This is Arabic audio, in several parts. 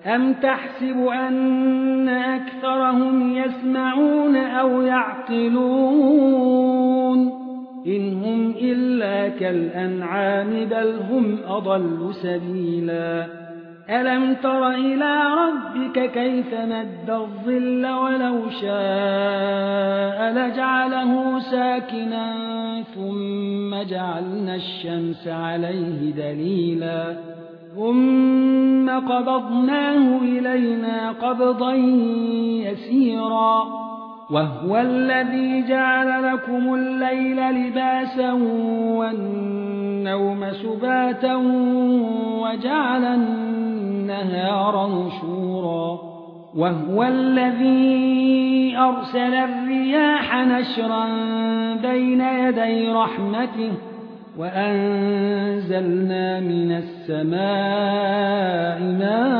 أم تحسب أن أكثرهم يسمعون أو يعقلون إن هم إلا كالأنعام بل هم أضل سبيلا ألم تر إلى ربك كيف مد الظل ولو شاء لجعله ساكنا ثم جعلنا الشمس عليه دليلا ثم قبضناه إلينا قبضا يسيرا وهو الذي جعل لكم الليل لباسا والنوم سباتا وجعل النهار نشورا وهو الذي أرسل الرياح نشرا بين يدي رحمته وأنزلنا من السماء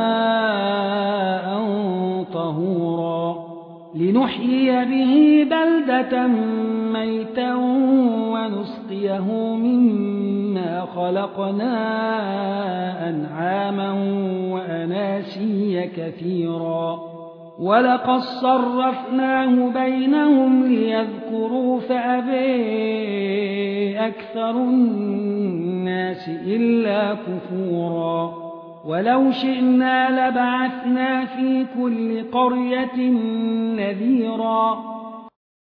ماء طهورا لنحيي به بلدة ميتا ونسقيه مما خلقنا أنعاما وأناسيا كثيرا ولقد صرفناه بينهم ليذكروا فأبى أكثر الناس إلا كفورا ولو شئنا لبعثنا في كل قرية نذيرا